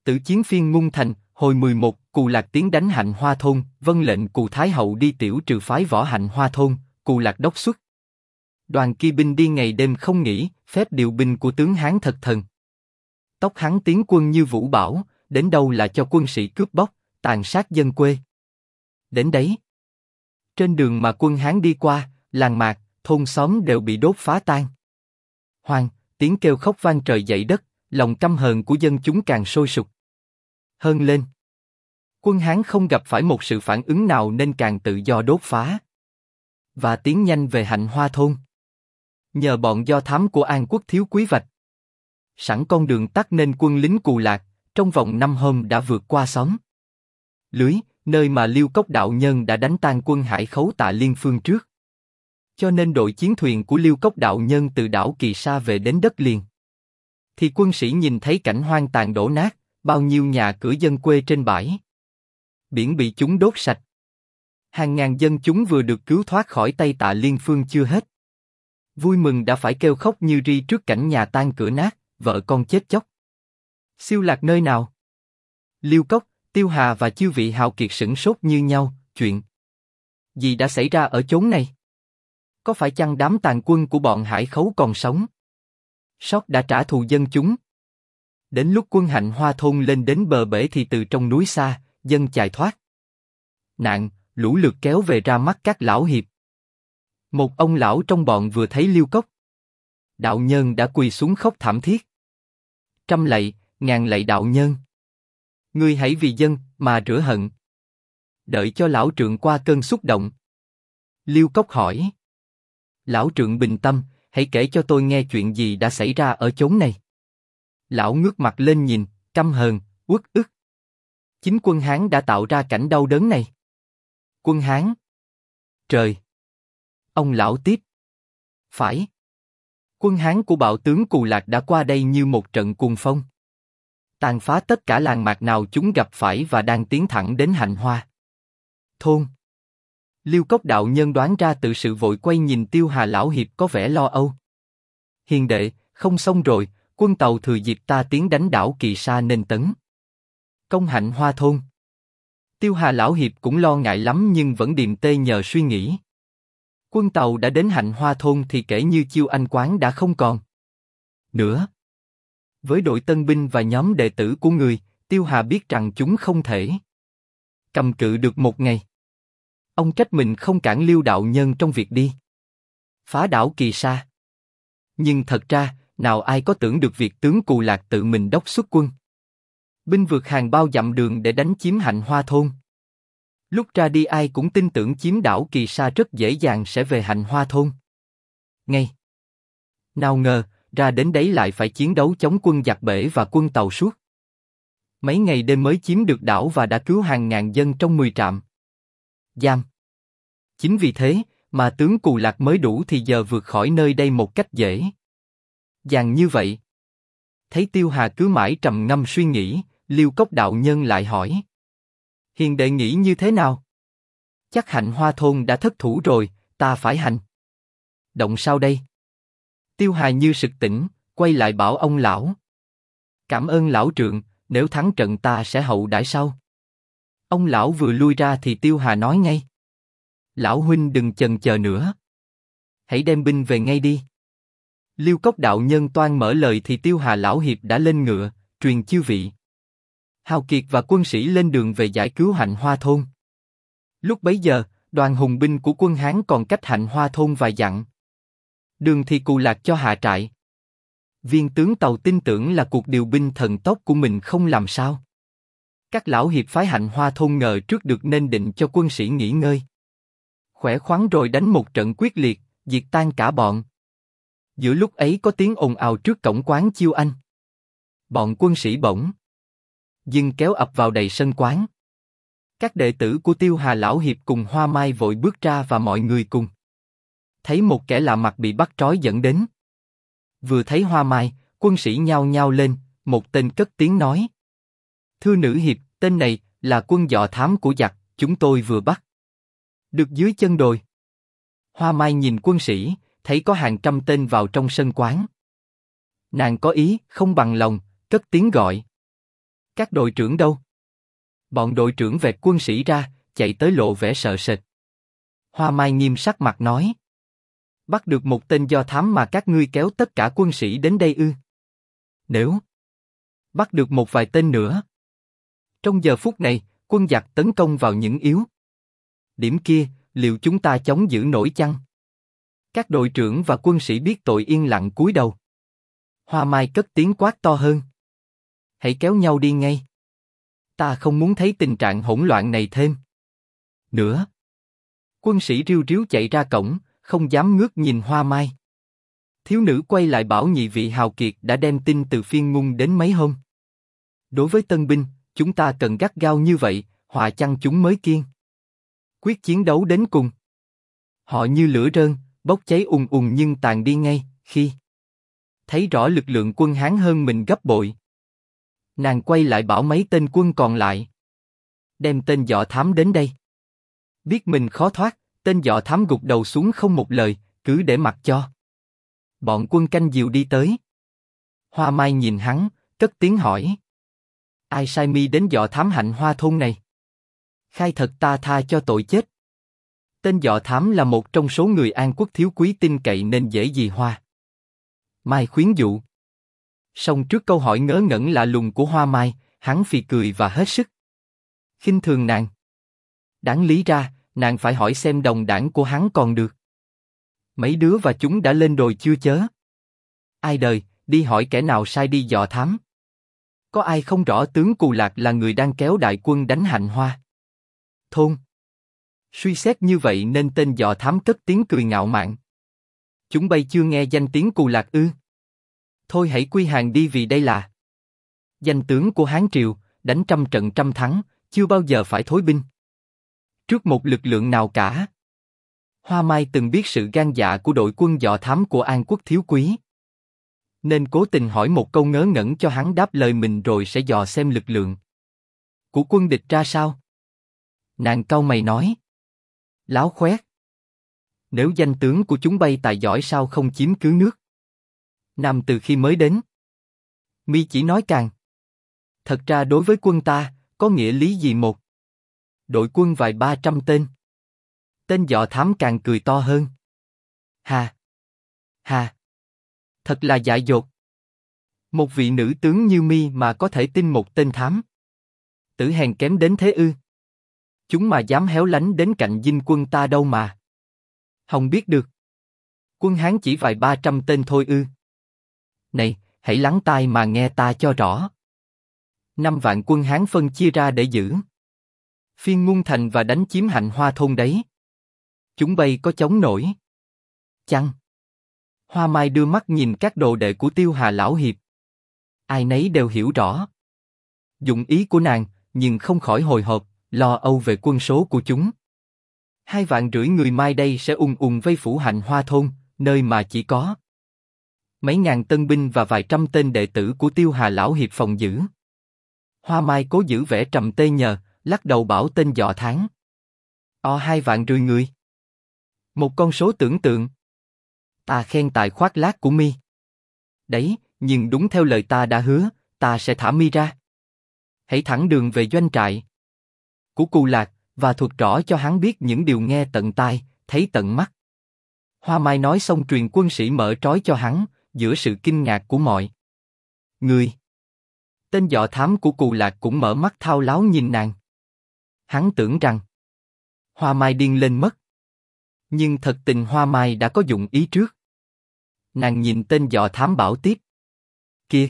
Tử chiến phiên Ngung Thành, hồi 11, Cù Lạc tiến đánh Hạnh Hoa thôn, vâng lệnh Cù Thái hậu đi tiểu trừ phái võ Hạnh Hoa thôn, Cù Lạc đốc xuất. Đoàn kỳ binh đi ngày đêm không nghỉ, phép điều binh của tướng Hán thật thần. Tóc hắn tiến quân như vũ bão, đến đâu là cho quân sĩ cướp bóc, tàn sát dân quê. Đến đấy, trên đường mà quân Hán đi qua, làng mạc, thôn xóm đều bị đốt phá tan. Hoang, tiếng kêu khóc vang trời dậy đất, lòng căm hờn của dân chúng càng sôi sục. Hơn lên, quân Hán không gặp phải một sự phản ứng nào nên càng tự do đốt phá và tiến nhanh về Hạnh Hoa thôn. Nhờ bọn do thám của An Quốc thiếu quý vạch sẵn con đường tắt nên quân lính Cù Lạc trong vòng 5 hôm đã vượt qua xóm lưới, nơi mà Liêu Cốc đạo nhân đã đánh tan quân Hải Khấu Tạ Liên phương trước. Cho nên đội chiến thuyền của Liêu Cốc đạo nhân từ đảo Kỳ Sa về đến đất liền, thì quân sĩ nhìn thấy cảnh hoang tàn đổ nát, bao nhiêu nhà cửa dân quê trên bãi biển bị chúng đốt sạch. Hàng ngàn dân chúng vừa được cứu thoát khỏi tay Tạ Liên phương chưa hết, vui mừng đã phải kêu khóc như ri trước cảnh nhà tan cửa nát, vợ con chết chóc. Siêu Lạc nơi nào? Liêu Cốc, Tiêu Hà và chư vị hào kiệt sửng sốt như nhau. Chuyện gì đã xảy ra ở chốn này? Có phải chăng đám tàn quân của bọn Hải Khấu còn sống, sót đã trả thù dân chúng? Đến lúc quân Hạnh Hoa thôn lên đến bờ bể thì từ trong núi xa, dân chài thoát nạn, lũ lượt kéo về ra mắt các lão hiệp. Một ông lão trong bọn vừa thấy Liêu Cốc đạo nhân đã quỳ xuống khóc thảm thiết. Trăm lạy, ngàn lạy đạo nhân, ngươi hãy vì dân mà rửa hận, đợi cho lão trượng qua cơn xúc động. Liêu Cốc hỏi: lão trượng bình tâm, hãy kể cho tôi nghe chuyện gì đã xảy ra ở chốn này. Lão ngước mặt lên nhìn, căm hờn, uất ức. Chính quân Hán đã tạo ra cảnh đau đớn này. Quân Hán? Trời! Ông lão tiếp: phải. Quân Hán của bạo tướng Cù Lạc đã qua đây như một trận cuồng phong, tàn phá tất cả làng mạc nào chúng gặp phải và đang tiến thẳng đến Hạnh Hoa thôn. Liêu Cốc đạo nhân đoán ra từ sự vội quay nhìn Tiêu Hà lão hiệp có vẻ lo âu. Hiền đệ, không xong rồi, quân Tàu thừa dịp ta tiến đánh đảo Kỳ Sa nên tấn công Hạnh Hoa thôn. Tiêu Hà lão hiệp cũng lo ngại lắm nhưng vẫn điềm tê nhờ suy nghĩ. Quân Tàu đã đến Hạnh Hoa thôn thì kể như Chiêu Anh quán đã không còn nữa. Với đội tân binh và nhóm đệ tử của người, Tiêu Hà biết rằng chúng không thể cầm cự được một ngày. Ông trách mình không cản Liêu đạo nhân trong việc đi phá đảo Kỳ Sa. Nhưng thật ra, nào ai có tưởng được việc tướng Cù Lạc tự mình đốc xuất quân binh vượt hàng bao dặm đường để đánh chiếm Hạnh Hoa thôn. Lúc ra đi ai cũng tin tưởng chiếm đảo Kỳ Sa rất dễ dàng sẽ về Hạnh Hoa thôn ngay. Nào ngờ, ra đến đấy lại phải chiến đấu chống quân giặc bể và quân Tàu suốt mấy ngày đêm mới chiếm được đảo và đã cứu hàng ngàn dân trong 10 trạm giam. Chính vì thế mà tướng Cù Lạc mới đủ thì giờ vượt khỏi nơi đây một cách dễ dàng như vậy. Thấy Tiêu Hà cứ mãi trầm ngâm suy nghĩ, Liêu Cốc đạo nhân lại hỏi: hiền đệ nghĩ như thế nào? Chắc Hạnh Hoa thôn đã thất thủ rồi, ta phải hành động sao đây? Tiêu Hà như sực tỉnh, quay lại bảo ông lão: cảm ơn lão trượng, nếu thắng trận ta sẽ hậu đãi sau. Ông lão vừa lui ra thì Tiêu Hà nói ngay: lão huynh đừng chần chờ nữa, hãy đem binh về ngay đi. Liêu Cốc đạo nhân toan mở lời thì Tiêu Hà lão hiệp đã lên ngựa, truyền chư vị hào kiệt và quân sĩ lên đường về giải cứu Hạnh Hoa thôn. Lúc bấy giờ, đoàn hùng binh của quân Hán còn cách Hạnh Hoa thôn vài dặm. Đường thì Cù Lạc cho hạ trại. Viên tướng Tàu tin tưởng là cuộc điều binh thần tốc của mình không làm sao. Các lão hiệp phái Hạnh Hoa thôn ngờ trước được nên định cho quân sĩ nghỉ ngơi khỏe khoắn rồi đánh một trận quyết liệt, diệt tan cả bọn. Giữa lúc ấy có tiếng ồn ào trước cổng quán Chiêu Anh. Bọn quân sĩ bỗng dưng kéo ập vào đầy sân quán. Các đệ tử của Tiêu Hà lão hiệp cùng Hoa Mai vội bước ra và mọi người cùng thấy một kẻ lạ mặt bị bắt trói dẫn đến. Vừa thấy Hoa Mai, quân sĩ nhao nhao lên, một tên cất tiếng nói: thưa nữ hiệp, tên này là quân dò thám của giặc, chúng tôi vừa bắt được dưới chân đồi. Hoa Mai nhìn quân sĩ, thấy có hàng trăm tên vào trong sân quán. Nàng có ý, không bằng lòng, cất tiếng gọi: Các đội trưởng đâu? Bọn đội trưởng vẹt quân sĩ ra, chạy tới lộ vẻ sợ sệt. Hoa Mai nghiêm sắc mặt nói. Bắt được một tên do thám mà các ngươi kéo tất cả quân sĩ đến đây ư? Nếu bắt được một vài tên nữa. Trong giờ phút này, quân giặc tấn công vào những yếu điểm kia, liệu chúng ta chống giữ nổi chăng? Các đội trưởng và quân sĩ biết tội yên lặng cúi đầu. Hoa Mai cất tiếng quát to hơn. Hãy kéo nhau đi ngay. Ta không muốn thấy tình trạng hỗn loạn này thêm nữa. Quân sĩ riu riu chạy ra cổng, không dám ngước nhìn Hoa Mai. Thiếu nữ quay lại bảo nhị vị hào kiệt đã đem tin từ Phiên Ngung đến mấy hôm. Đối với tân binh, chúng ta cần gắt gao như vậy, họa chăng chúng mới kiên quyết chiến đấu đến cùng. Họ như lửa rơn, bốc cháy ùn ùn nhưng tàn đi ngay, khi thấy rõ lực lượng quân Hán hơn mình gấp bội. Nàng quay lại bảo mấy tên quân còn lại. Đem tên dọ thám đến đây. Biết mình khó thoát, tên dọ thám gục đầu xuống không một lời, cứ để mặc cho bọn quân canh diều đi tới. Hoa Mai nhìn hắn, cất tiếng hỏi. Ai sai mi đến dọ thám Hạnh Hoa thôn này? Khai thật ta tha cho tội chết. Tên dọ thám là một trong số người An Quốc thiếu quý tin cậy nên dễ gì Hoa Mai khuyến dụ. Song trước câu hỏi ngớ ngẩn lạ lùng của Hoa Mai, hắn phì cười và hết sức khinh thường nàng. Đáng lý ra, nàng phải hỏi xem đồng đảng của hắn còn được. Mấy đứa và chúng đã lên đồi chưa chớ? Ai đời, đi hỏi kẻ nào sai đi dò thám. Có ai không rõ tướng Cù Lạc là người đang kéo đại quân đánh Hạnh Hoa thôn? Suy xét như vậy nên tên dò thám cất tiếng cười ngạo mạn. Chúng bay chưa nghe danh tiếng Cù Lạc ư? Thôi hãy quy hàng đi vì đây là danh tướng của Hán Triều, đánh trăm trận trăm thắng, chưa bao giờ phải thối binh trước một lực lượng nào cả. Hoa Mai từng biết sự gan dạ của đội quân dò thám của An Quốc thiếu quý, nên cố tình hỏi một câu ngớ ngẩn cho hắn đáp lời mình rồi sẽ dò xem lực lượng của quân địch ra sao. Nàng cau mày nói. Láo khoét. Nếu danh tướng của chúng bay tài giỏi sao không chiếm cứ nước Nam từ khi mới đến? Mi chỉ nói càng. Thật ra đối với quân ta, có nghĩa lý gì một đội quân vài 300 tên? Tên dọ thám càng cười to hơn. Hà! Hà! Thật là dại dột. Một vị nữ tướng như mi mà có thể tin một tên thám tử hèn kém đến thế ư? Chúng mà dám héo lánh đến cạnh dinh quân ta đâu mà Hồng biết được. Quân Hán chỉ vài 300 tên thôi ư? Này, hãy lắng tai mà nghe ta cho rõ. 5 vạn quân Hán phân chia ra để giữ Phiên Ngung thành và đánh chiếm Hạnh Hoa thôn đấy. Chúng bay có chống nổi chăng? Hoa Mai đưa mắt nhìn các đồ đệ của Tiêu Hà lão hiệp. Ai nấy đều hiểu rõ dụng ý của nàng, nhưng không khỏi hồi hộp, lo âu về quân số của chúng. 2,5 vạn người mai đây sẽ ùn ùn vây phủ Hạnh Hoa thôn, nơi mà chỉ có mấy ngàn tân binh và vài trăm tên đệ tử của Tiêu Hà lão hiệp phòng giữ. Hoa Mai cố giữ vẻ trầm tê nhờ, lắc đầu bảo tên dọ thám. 2,5 vạn người. Một con số tưởng tượng. Ta khen tài khoác lác của mi. Đấy, nhưng đúng theo lời ta đã hứa, ta sẽ thả mi ra. Hãy thẳng đường về doanh trại của Cù Lạc, và thuật rõ cho hắn biết những điều nghe tận tai, thấy tận mắt. Hoa Mai nói xong truyền quân sĩ mở trói cho hắn, giữa sự kinh ngạc của mọi người. Tên dọ thám của Cù Lạc cũng mở mắt thao láo nhìn nàng. Hắn tưởng rằng Hoa Mai điên lên mất. Nhưng thật tình Hoa Mai đã có dụng ý trước. Nàng nhìn tên dọ thám bảo tiếp. Kia!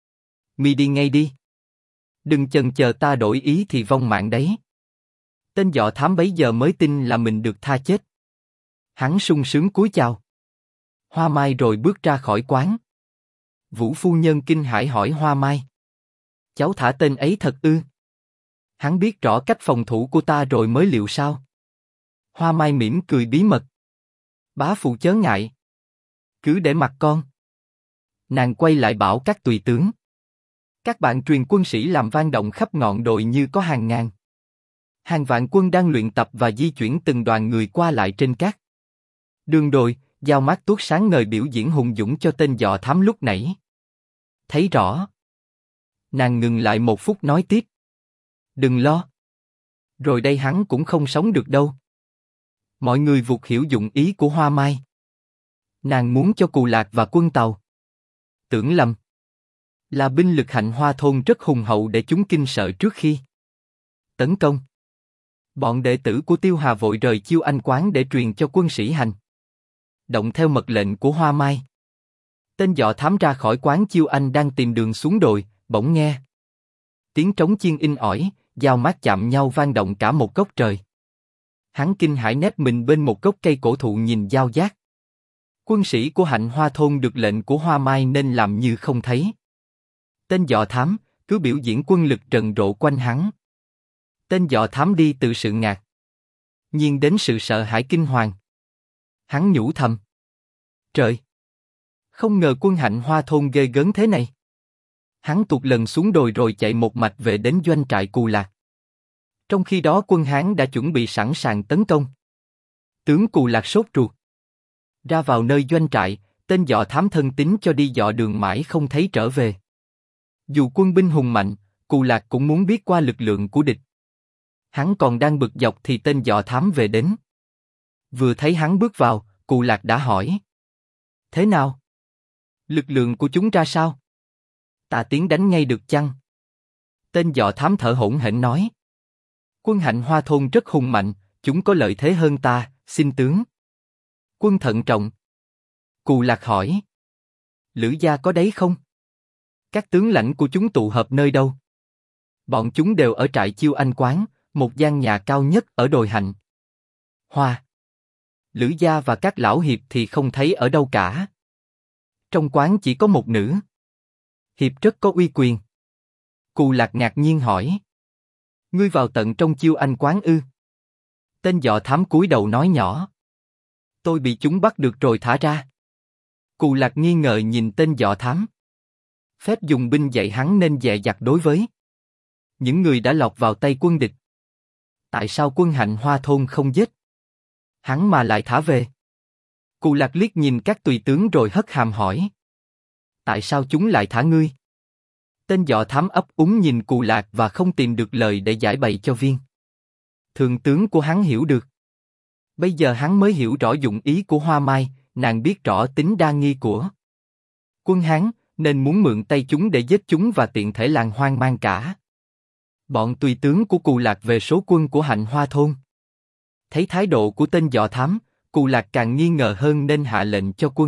Mi đi ngay đi. Đừng chần chờ ta đổi ý thì vong mạng đấy. Tên dọ thám bấy giờ mới tin là mình được tha chết. Hắn sung sướng cúi chào Hoa Mai rồi bước ra khỏi quán. Vũ phu nhân kinh hãi hỏi Hoa Mai. Cháu thả tên ấy thật ư? Hắn biết rõ cách phòng thủ của ta rồi mới liệu sao? Hoa Mai mỉm cười bí mật. Bá phụ chớ ngại. Cứ để mặc con. Nàng quay lại bảo các tùy tướng. Các bạn truyền quân sĩ làm vang động khắp ngọn đồi như có hàng ngàn. Hàng vạn quân đang luyện tập và di chuyển từng đoàn người qua lại trên các đường đồi, dao mát tuốt sáng ngời biểu diễn hùng dũng cho tên dọ thám lúc nãy. Thấy rõ. Nàng ngừng lại một phút nói tiếp. Đừng lo. Rồi đây hắn cũng không sống được đâu. Mọi người vụt hiểu dụng ý của Hoa Mai. Nàng muốn cho Cù Lạc và quân Tàu. Tưởng lầm. Là binh lực Hạnh Hoa thôn rất hùng hậu để chúng kinh sợ trước khi tấn công. Bọn đệ tử của Tiêu Hà vội rời Chiêu Anh quán để truyền cho quân sĩ hành động theo mật lệnh của Hoa Mai. Tên dọ thám ra khỏi quán Chiêu Anh đang tìm đường xuống đồi, bỗng nghe tiếng trống chiên in ỏi, dao mát chạm nhau vang động cả một góc trời. Hắn kinh hãi nép mình bên một gốc cây cổ thụ nhìn dao giác. Quân sĩ của Hạnh Hoa thôn được lệnh của Hoa Mai nên làm như không thấy. Tên dọ thám cứ biểu diễn quân lực rần rộ quanh hắn. Tên dọ thám đi từ sự ngạc nhiên đến sự sợ hãi kinh hoàng. Hắn nhủ thầm. Trời! Không ngờ quân Hạnh Hoa thôn ghê gớm thế này. Hắn tụt lần xuống đồi rồi chạy một mạch về đến doanh trại Cù Lạc. Trong khi đó quân Hán đã chuẩn bị sẵn sàng tấn công. Tướng Cù Lạc sốt ruột. Ra vào nơi doanh trại, tên dọ thám thân tín cho đi dọ đường mãi không thấy trở về. Dù quân binh hùng mạnh, Cù Lạc cũng muốn biết qua lực lượng của địch. Hắn còn đang bực dọc thì tên dọ thám về đến. Vừa thấy hắn bước vào, Cù Lạc đã hỏi. Thế nào? Lực lượng của chúng ra sao? Ta tiến đánh ngay được chăng? Tên dọ thám thở hổn hển nói. Quân Hạnh Hoa thôn rất hùng mạnh, chúng có lợi thế hơn ta, xin tướng. Quân thận trọng. Cù Lạc hỏi. Lữ gia có đấy không? Các tướng lãnh của chúng tụ hợp nơi đâu? Bọn chúng đều ở trại Chiêu Anh quán, một gian nhà cao nhất ở đồi Hạnh Hoa. Lữ gia và các lão hiệp thì không thấy ở đâu cả. Trong quán chỉ có một nữ hiệp rất có uy quyền. Cù Lạc ngạc nhiên hỏi. Ngươi vào tận trong Chiêu Anh quán ư? Tên dọ thám cúi đầu nói nhỏ. Tôi bị chúng bắt được rồi thả ra. Cù Lạc nghi ngờ nhìn tên dọ thám. Phép dùng binh dạy hắn nên dè dặt đối với những người đã lọt vào tay quân địch. Tại sao quân Hạnh Hoa thôn không giết hắn mà lại thả về? Cù Lạc liếc nhìn các tùy tướng rồi hất hàm hỏi. Tại sao chúng lại thả ngươi? Tên dọ thám ấp úng nhìn Cù Lạc và không tìm được lời để giải bày cho viên thượng tướng của hắn hiểu được. Bây giờ hắn mới hiểu rõ dụng ý của Hoa Mai, nàng biết rõ tính đa nghi của quân Hán, nên muốn mượn tay chúng để giết chúng và tiện thể làng hoang mang cả bọn tùy tướng của Cù Lạc về số quân của Hạnh Hoa thôn. Thấy thái độ của tên dọ thám, Cù Lạc càng nghi ngờ hơn nên hạ lệnh cho quân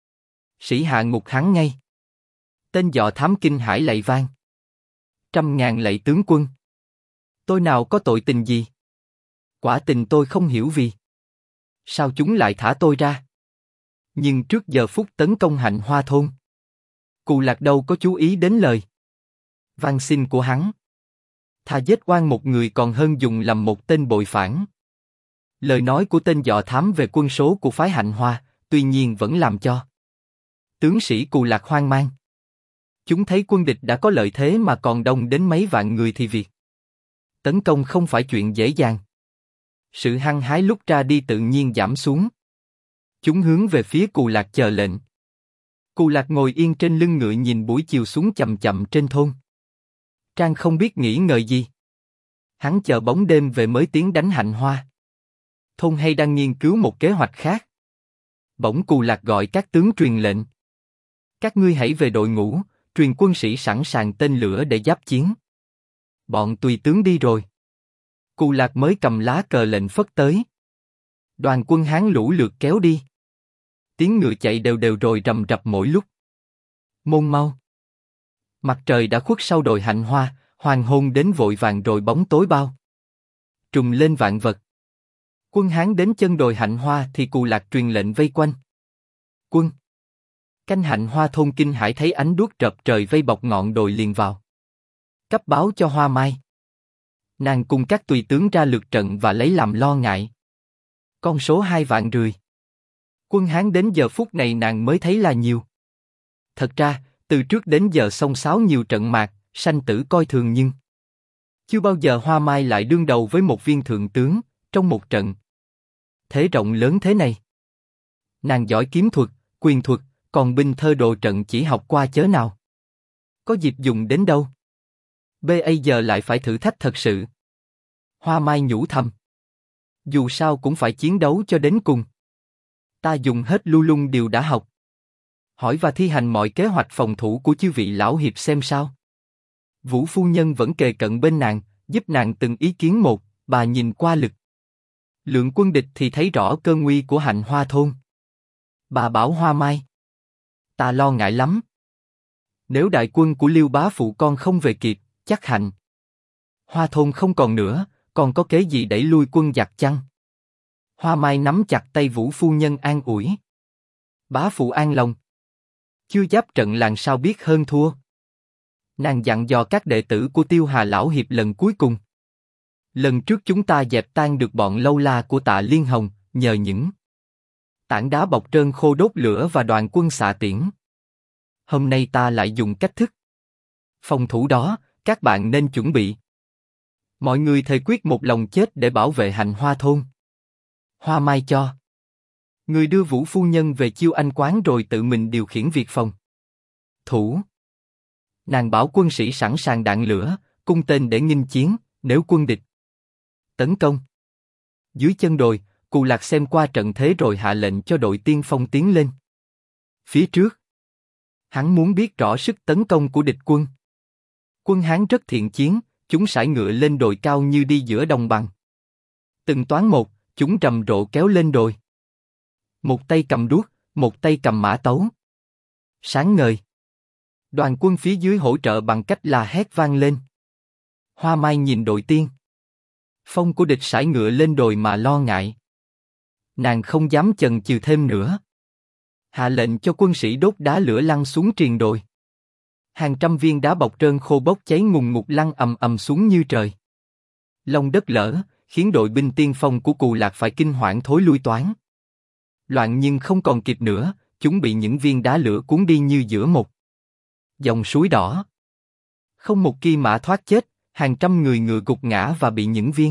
sĩ hạ ngục hắn ngay. Tên dọ thám kinh hãi lạy vang. 100.000 lạy tướng quân. Tôi nào có tội tình gì? Quả tình tôi không hiểu vì sao chúng lại thả tôi ra. Nhưng trước giờ phút tấn công Hạnh Hoa thôn, Cù Lạc đâu có chú ý đến lời van xin của hắn. Thà giết oan một người còn hơn dùng làm một tên bội phản. Lời nói của tên dọ thám về quân số của phái Hạnh Hoa, tuy nhiên vẫn làm cho tướng sĩ Cù Lạc hoang mang. Chúng thấy quân địch đã có lợi thế mà còn đông đến mấy vạn người thì việc tấn công không phải chuyện dễ dàng. Sự hăng hái lúc ra đi tự nhiên giảm xuống. Chúng hướng về phía Cù Lạc chờ lệnh. Cù Lạc ngồi yên trên lưng ngựa nhìn buổi chiều xuống chậm chậm trên thôn trang không biết nghĩ ngợi gì. Hắn chờ bóng đêm về mới tiến đánh Hạnh Hoa thôn hay đang nghiên cứu một kế hoạch khác. Bỗng Cù Lạc gọi các tướng truyền lệnh. Các ngươi hãy về đội ngũ, truyền quân sĩ sẵn sàng tên lửa để giáp chiến. Bọn tùy tướng đi rồi. Cù Lạc mới cầm lá cờ lệnh phất tới. Đoàn quân Hán lũ lượt kéo đi. Tiếng ngựa chạy đều đều rồi rầm rập mỗi lúc. Môn mau. Mặt trời đã khuất sau đồi Hạnh Hoa, hoàng hôn đến vội vàng rồi bóng tối bao trùm lên vạn vật. Quân Hán đến chân đồi Hạnh Hoa thì Cù Lạc truyền lệnh vây quanh quân. Canh Hạnh Hoa thôn kinh hãi thấy ánh đuốc rợp trời vây bọc ngọn đồi liền vào cấp báo cho Hoa Mai. Nàng cùng các tùy tướng ra lượt trận và lấy làm lo ngại. Con số 2 vạn rưỡi. Quân Hán đến giờ phút này nàng mới thấy là nhiều. Thật ra, từ trước đến giờ xông xáo nhiều trận mạc, sanh tử coi thường nhưng chưa bao giờ Hoa Mai lại đương đầu với một viên thượng tướng trong một trận thế rộng lớn thế này. Nàng giỏi kiếm thuật, quyền thuật, còn binh thơ đồ trận chỉ học qua chớ nào có dịp dùng đến đâu. bây giờ lại phải thử thách thật sự. Hoa Mai nhủ thầm. Dù sao cũng phải chiến đấu cho đến cùng. Ta dùng hết lưu lung điều đã học. Hỏi và thi hành mọi kế hoạch phòng thủ của chư vị lão hiệp xem sao. Vũ phu nhân vẫn kề cận bên nàng, giúp nàng từng ý kiến một, bà nhìn qua lực lượng quân địch thì thấy rõ cơn nguy của Hạnh Hoa thôn. Bà bảo Hoa Mai. Ta lo ngại lắm. Nếu đại quân của Liêu bá phụ con không về kịp, chắc Hạnh Hoa thôn không còn nữa, còn có kế gì đẩy lui quân giặc chăng? Hoa Mai nắm chặt tay Vũ phu nhân an ủi. Bá phụ an lòng. Chưa giáp trận làm sao biết hơn thua. Nàng dặn dò các đệ tử của Tiêu Hà lão hiệp lần cuối cùng. Lần trước chúng ta dẹp tan được bọn lâu la của Tạ Liên Hồng, nhờ những tảng đá bọc trơn khô đốt lửa và đoàn quân xạ tiễn. Hôm nay ta lại dùng cách thức phòng thủ đó, các bạn nên chuẩn bị. Mọi người thề quyết một lòng chết để bảo vệ Hạnh Hoa thôn. Hoa Mai cho người đưa Vũ phu nhân về Chiêu Anh quán rồi tự mình điều khiển việc phòng thủ. Nàng bảo quân sĩ sẵn sàng đạn lửa, cung tên để nghênh chiến, nếu quân địch tấn công. Dưới chân đồi, Cù Lạc xem qua trận thế rồi hạ lệnh cho đội tiên phong tiến lên phía trước. Hắn muốn biết rõ sức tấn công của địch quân. Quân Hán rất thiện chiến, chúng sải ngựa lên đồi cao như đi giữa đồng bằng. Từng toán một, chúng rầm rộ kéo lên đồi. Một tay cầm đuốc, một tay cầm mã tấu. Sáng ngời. Đoàn quân phía dưới hỗ trợ bằng cách la hét vang lên. Hoa Mai nhìn đội tiên phong của địch sải ngựa lên đồi mà lo ngại. Nàng không dám chần chừ thêm nữa. Hạ lệnh cho quân sĩ đốt đá lửa lăn xuống triền đồi. Hàng trăm viên đá bọc trơn khô bốc cháy ngùn ngụt lăn ầm ầm xuống như trời. Lòng đất lở, khiến đội binh tiên phong của Cù Lạc phải kinh hoảng thối lui toán. Loạn nhưng không còn kịp nữa, chúng bị những viên đá lửa cuốn đi như giữa một dòng suối đỏ. Không một ki mã thoát chết, hàng trăm người ngựa gục ngã và bị những viên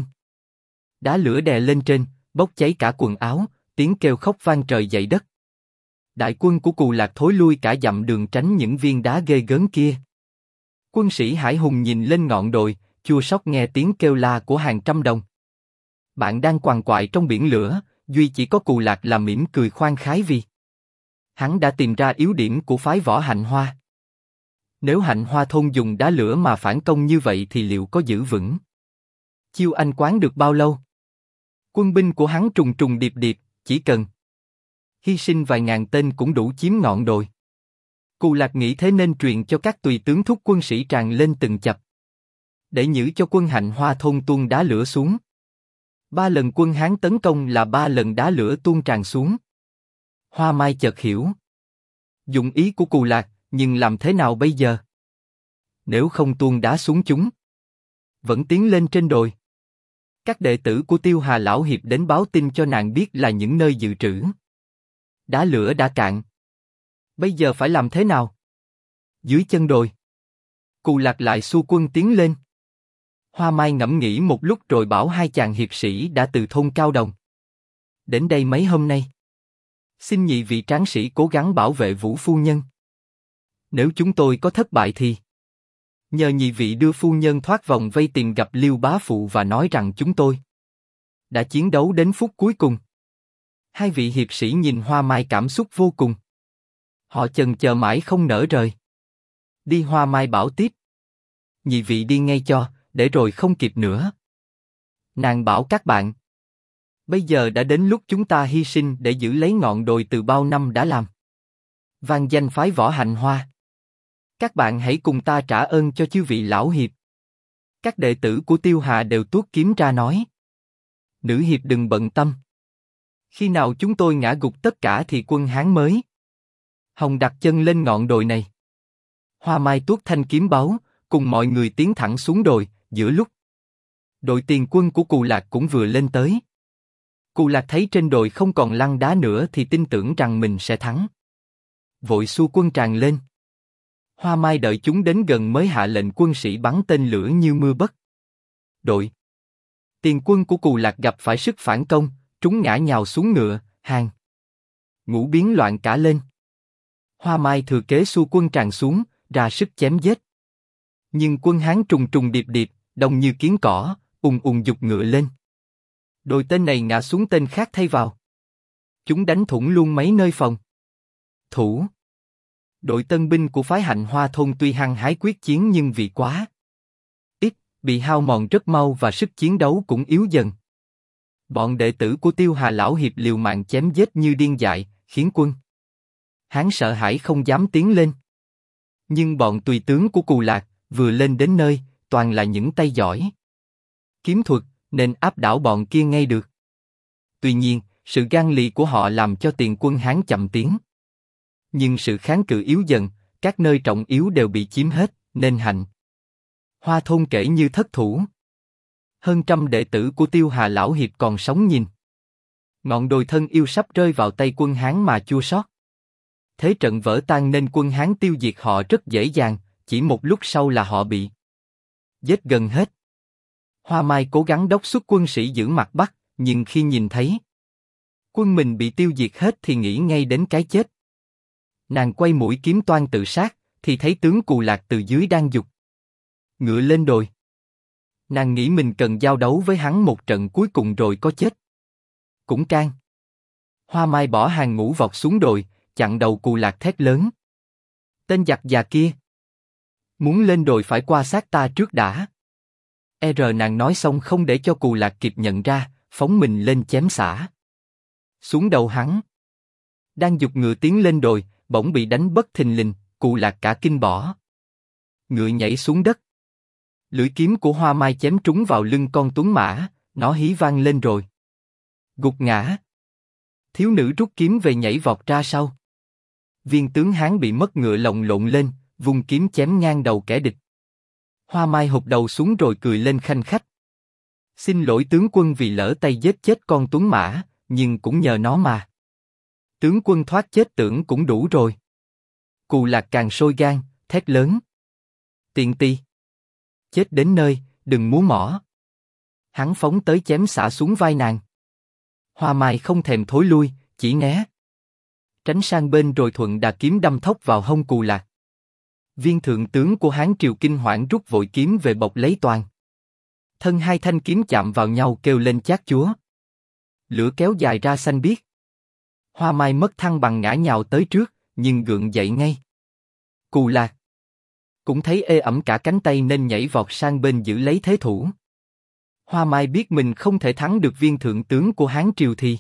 đá lửa đè lên trên, bốc cháy cả quần áo, tiếng kêu khóc vang trời dậy đất. Đại quân của Cù Lạc thối lui cả dặm đường tránh những viên đá ghê gớm kia. Quân sĩ Hải Hùng nhìn lên ngọn đồi, chua xót nghe tiếng kêu la của hàng trăm đồng. Bạn đang quằn quại trong biển lửa, duy chỉ có Cù Lạc là mỉm cười khoan khái vì hắn đã tìm ra yếu điểm của phái võ Hạnh Hoa. Nếu Hạnh Hoa thôn dùng đá lửa mà phản công như vậy thì liệu có giữ vững Chiêu Anh quán được bao lâu? Quân binh của hắn trùng trùng điệp điệp, chỉ cần hy sinh vài ngàn tên cũng đủ chiếm ngọn đồi. Cù Lạc nghĩ thế nên truyền cho các tùy tướng thúc quân sĩ tràn lên từng chập, để nhử cho quân Hạnh Hoa thôn tuôn đá lửa xuống. 3 lần quân Hán tấn công là 3 lần đá lửa tuôn tràn xuống. Hoa Mai chợt hiểu dụng ý của Cù Lạc, nhưng làm thế nào bây giờ? Nếu không tuôn đá xuống chúng vẫn tiến lên trên đồi. Các đệ tử của Tiêu Hà lão hiệp đến báo tin cho nàng biết là những nơi dự trữ đá lửa đã cạn. Bây giờ phải làm thế nào? Dưới chân đồi, Cù Lạc lại xua quân tiến lên. Hoa Mai ngẫm nghĩ một lúc rồi bảo 2 chàng hiệp sĩ đã từ thôn Cao Đồng đến đây mấy hôm nay. Xin nhị vị tráng sĩ cố gắng bảo vệ Vũ phu nhân. Nếu chúng tôi có thất bại thì nhờ nhị vị đưa phu nhân thoát vòng vây tìm gặp Liêu bá phụ và nói rằng chúng tôi đã chiến đấu đến phút cuối cùng. 2 vị hiệp sĩ nhìn Hoa Mai cảm xúc vô cùng. Họ chần chờ mãi không nỡ rời đi. Hoa Mai bảo tiếp. Nhị vị đi ngay cho, để rồi không kịp nữa. Nàng bảo các bạn. Bây giờ đã đến lúc chúng ta hy sinh để giữ lấy ngọn đồi từ bao năm đã làm vang danh phái võ Hạnh Hoa. Các bạn hãy cùng ta trả ơn cho chư vị lão hiệp. Các đệ tử của Tiêu Hà đều tuốt kiếm ra nói. Nữ hiệp đừng bận tâm. Khi nào chúng tôi ngã gục tất cả thì quân Hán mới hòng đặt chân lên ngọn đồi này. Hoa Mai tuốt thanh kiếm báu, cùng mọi người tiến thẳng xuống đồi. Giữa lúc đội tiền quân của Cù Lạc cũng vừa lên tới. Cù Lạc thấy trên đồi không còn lăn đá nữa thì tin tưởng rằng mình sẽ thắng. Vội xua quân tràn lên. Hoa Mai đợi chúng đến gần mới hạ lệnh quân sĩ bắn tên lửa như mưa bất đội. Tiền quân của Cù Lạc gặp phải sức phản công, chúng ngã nhào xuống ngựa, hàng ngũ biến loạn cả lên. Hoa Mai thừa kế xua quân tràn xuống, ra sức chém giết. Nhưng quân Hán trùng trùng điệp điệp, đông như kiến cỏ, ùng ùng giục ngựa lên. Đội tên này ngã xuống tên khác thay vào. Chúng đánh thủng luôn mấy nơi phòng thủ. Đội tân binh của phái Hạnh Hoa thôn tuy hăng hái quyết chiến nhưng vì quá ít, bị hao mòn rất mau và sức chiến đấu cũng yếu dần. Bọn đệ tử của Tiêu Hà Lão Hiệp liều mạng chém giết như điên dại, khiến quân Hán sợ hãi không dám tiến lên. Nhưng bọn tùy tướng của Cù Lạc vừa lên đến nơi, toàn là những tay giỏi kiếm thuật, nên áp đảo bọn kia ngay được. Tuy nhiên, sự gan lì của họ làm cho tiền quân Hán chậm tiến. Nhưng sự kháng cự yếu dần, các nơi trọng yếu đều bị chiếm hết, nên Hạnh Hoa thôn kể như thất thủ. Hơn trăm đệ tử của Tiêu Hà Lão Hiệp còn sống nhìn ngọn đồi thân yêu sắp rơi vào tay quân Hán mà chua xót. Thế trận vỡ tan nên quân Hán tiêu diệt họ rất dễ dàng, chỉ một lúc sau là họ bị giết gần hết. Hoa Mai cố gắng đốc xuất quân sĩ giữ mặt Bắc, nhưng khi nhìn thấy quân mình bị tiêu diệt hết thì nghĩ ngay đến cái chết. Nàng quay mũi kiếm toan tự sát, thì thấy tướng Cù Lạc từ dưới đang giục ngựa lên đồi. Nàng nghĩ mình cần giao đấu với hắn một trận cuối cùng rồi có chết cũng can. Hoa Mai bỏ hàng ngũ vọt xuống đồi, chặn đầu Cù Lạc thét lớn: tên giặc già kia! Muốn lên đồi phải qua xác ta trước đã. Nàng nói xong không để cho Cù Lạc kịp nhận ra, phóng mình lên chém xả xuống đầu hắn. Đang giục ngựa tiến lên đồi, bỗng bị đánh bất thình lình, Cù Lạc cả kinh bỏ ngựa nhảy xuống đất. Lưỡi kiếm của Hoa Mai chém trúng vào lưng con tuấn mã, nó hí vang lên rồi gục ngã. Thiếu nữ rút kiếm về nhảy vọt ra sau. Viên tướng Hán bị mất ngựa lồng lộn lên, vung kiếm chém ngang đầu kẻ địch. Hoa Mai hụt đầu xuống rồi cười lên khanh khách: xin lỗi tướng quân vì lỡ tay giết chết con tuấn mã, nhưng cũng nhờ nó mà tướng quân thoát chết tưởng cũng đủ rồi. Cù Lạc càng sôi gan, thét lớn: tiện tỳ! Chết đến nơi, đừng múa mỏ! Hắn phóng tới chém xả xuống vai nàng. Hoa Mai không thèm thối lui, chỉ né tránh sang bên rồi thuận đà kiếm đâm thốc vào hông Cù Lạc. Viên thượng tướng của Hán triều kinh hoảng rút vội kiếm về bọc lấy toàn thân, hai thanh kiếm chạm vào nhau kêu lên chát chúa. Lửa kéo dài ra xanh biếc. Hoa Mai mất thăng bằng ngã nhào tới trước, nhưng gượng dậy ngay. Cù Lạc cũng thấy ê ẩm cả cánh tay nên nhảy vọt sang bên giữ lấy thế thủ. Hoa Mai biết mình không thể thắng được viên thượng tướng của Hán triều thì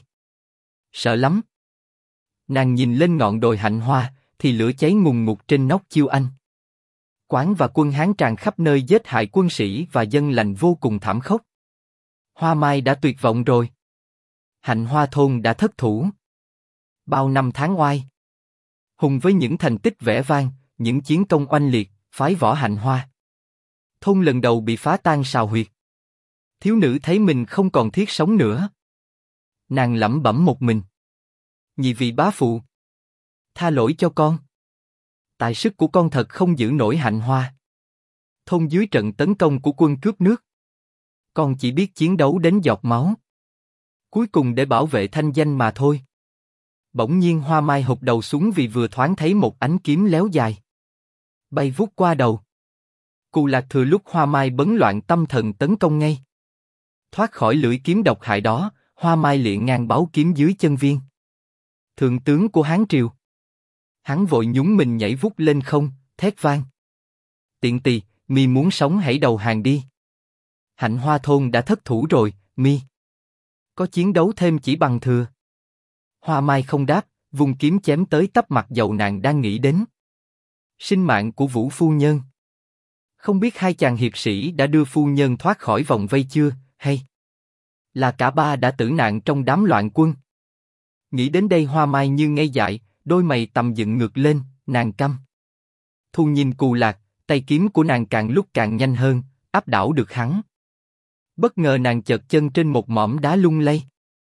sợ lắm. Nàng nhìn lên ngọn đồi Hạnh Hoa, thì lửa cháy ngùn ngụt trên nóc Chiêu Anh quán và quân Hán tràn khắp nơi giết hại quân sĩ và dân lành vô cùng thảm khốc. Hoa Mai đã tuyệt vọng rồi. Hạnh Hoa thôn đã thất thủ. Bao năm tháng oai hùng với những thành tích vẻ vang, những chiến công oanh liệt, phái võ Hạnh Hoa thôn lần đầu bị phá tan sào huyệt. Thiếu nữ thấy mình không còn thiết sống nữa. Nàng lẩm bẩm một mình: nhị vị bá phụ, tha lỗi cho con. Tài sức của con thật không giữ nổi Hạnh Hoa thôn dưới trận tấn công của quân cướp nước. Con chỉ biết chiến đấu đến giọt máu, cuối cùng để bảo vệ thanh danh mà thôi. Bỗng nhiên Hoa Mai hụt đầu xuống vì vừa thoáng thấy một ánh kiếm léo dài bay vút qua đầu. Cù Lạc thừa lúc Hoa Mai bấn loạn tâm thần tấn công ngay. Thoát khỏi lưỡi kiếm độc hại đó, Hoa Mai liệng ngang báu kiếm dưới chân viên thượng tướng của Hán triều. Hắn vội nhún mình nhảy vút lên không, thét vang: tiện tỳ, mi muốn sống hãy đầu hàng đi. Hạnh Hoa thôn đã thất thủ rồi, mi có chiến đấu thêm chỉ bằng thừa. Hoa Mai không đáp, vung kiếm chém tới tấp mặt dầu nàng đang nghĩ đến sinh mạng của Vũ phu nhân. Không biết hai chàng hiệp sĩ đã đưa phu nhân thoát khỏi vòng vây chưa, hay là cả ba đã tử nạn trong đám loạn quân. Nghĩ đến đây Hoa Mai như ngây dại, đôi mày tầm dựng ngược lên, nàng căm thu nhìn Cù Lạc, tay kiếm của nàng càng lúc càng nhanh hơn, áp đảo được hắn. Bất ngờ nàng chợt chân trên một mỏm đá lung lay.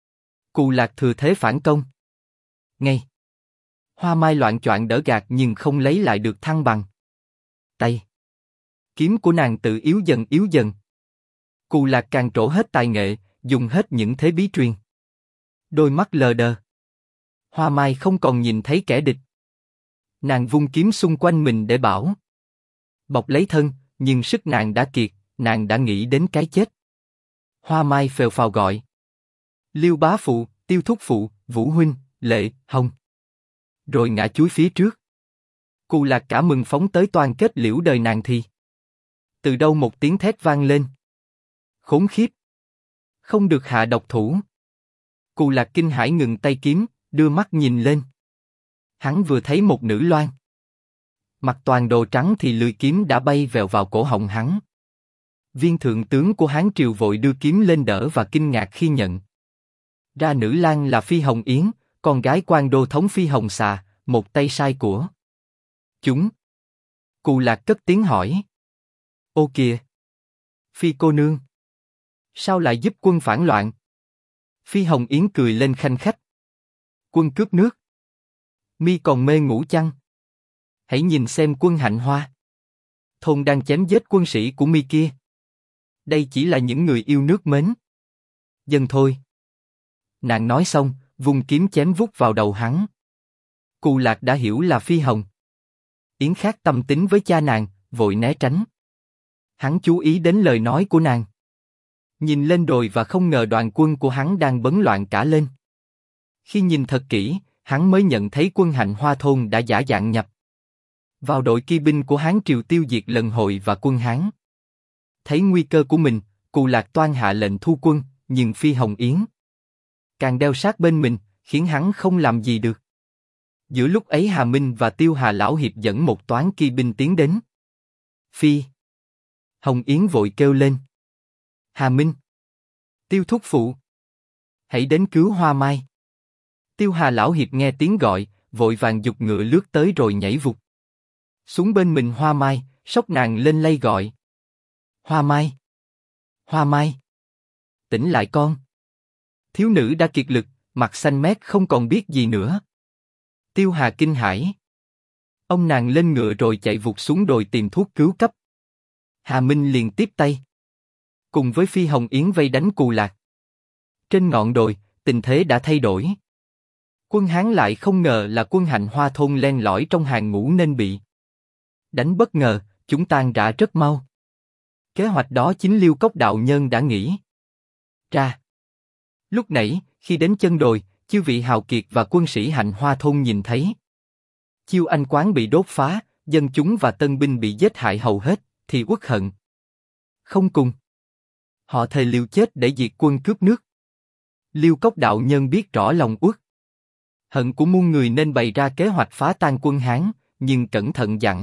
Cù Lạc thừa thế phản công. Ngay Hoa Mai loạng choạng đỡ gạt nhưng không lấy lại được thăng bằng. Tay kiếm của nàng tự yếu dần yếu dần. Cù Lạc càng trổ hết tài nghệ, dùng hết những thế bí truyền. Đôi mắt lờ đờ. Hoa Mai không còn nhìn thấy kẻ địch. Nàng vung kiếm xung quanh mình để bảo bọc lấy thân, nhưng sức nàng đã kiệt, nàng đã nghĩ đến cái chết. Hoa Mai phèo phào gọi. Liêu bá phụ, Tiêu thúc phụ, Vũ huynh, Lệ, Hồng. Rồi ngã chúi phía trước. Cù Lạc cả mừng phóng tới toan kết liễu đời nàng thì. Từ đâu một tiếng thét vang lên. Khốn khiếp! Không được hạ độc thủ. Cù Lạc kinh hãi ngừng tay kiếm, đưa mắt nhìn lên. Hắn vừa thấy một nữ loan. Mặc toàn đồ trắng thì lưỡi kiếm đã bay vèo vào cổ họng hắn. Viên thượng tướng của Hán Triều vội đưa kiếm lên đỡ và kinh ngạc khi nhận ra nữ lang là Phi Hồng Yến, con gái Quan Đô thống Phi Hồng Xà, một tay sai của chúng. Cù Lạc cất tiếng hỏi. Ô kìa! Phi cô nương! Sao lại giúp quân phản loạn? Phi Hồng Yến cười lên khanh khách. Quân cướp nước. Mi còn mê ngủ chăng? Hãy nhìn xem quân Hạnh Hoa. Thôn đang chém giết quân sĩ của Mi kia. Đây chỉ là những người yêu nước mến. Dân thôi. Nàng nói xong, vung kiếm chém vút vào đầu hắn. Cù Lạc đã hiểu là Phi Hồng Yến khác tâm tính với cha nàng, vội né tránh. Hắn chú ý đến lời nói của nàng. Nhìn lên đồi và không ngờ đoàn quân của hắn đang bấn loạn cả lên. Khi nhìn thật kỹ, hắn mới nhận thấy quân Hạnh Hoa thôn đã giả dạng nhập vào đội kỳ binh của Hán Triều tiêu diệt lần hội và quân Hán. Thấy nguy cơ của mình, Cù Lạc toan hạ lệnh thu quân, nhưng Phi Hồng Yến càng đeo sát bên mình, khiến hắn không làm gì được. Giữa lúc ấy Hà Minh và Tiêu Hà Lão Hiệp dẫn một toán kỳ binh tiến đến. Phi Hồng Yến vội kêu lên. Hà Minh! Tiêu thúc phụ! Hãy đến cứu Hoa Mai! Tiêu Hà Lão Hiệp nghe tiếng gọi, vội vàng giục ngựa lướt tới rồi nhảy vụt xuống bên mình Hoa Mai, xốc nàng lên lay gọi. Hoa Mai! Hoa Mai! Tỉnh lại con! Thiếu nữ đã kiệt lực, mặt xanh mét không còn biết gì nữa. Tiêu Hà kinh hãi. Ông nàng lên ngựa rồi chạy vụt xuống đồi tìm thuốc cứu cấp. Hà Minh liền tiếp tay, cùng với Phi Hồng Yến vây đánh Cù Lạc. Trên ngọn đồi, tình thế đã thay đổi. Quân Hán lại không ngờ là quân Hạnh Hoa thôn len lỏi trong hàng ngũ nên bị đánh bất ngờ, chúng tan rã rất mau. Kế hoạch đó chính Liêu Cốc đạo nhân đã nghĩ ra. Lúc nãy, khi đến chân đồi, chư vị hào kiệt và quân sĩ Hạnh Hoa thôn nhìn thấy Chiêu Anh quán bị đốt phá, dân chúng và tân binh bị giết hại hầu hết, thì uất hận không cùng. Họ thề liều chết để diệt quân cướp nước. Liêu Cốc đạo nhân biết rõ lòng uất hận của muôn người nên bày ra kế hoạch phá tan quân Hán, nhưng cẩn thận dặn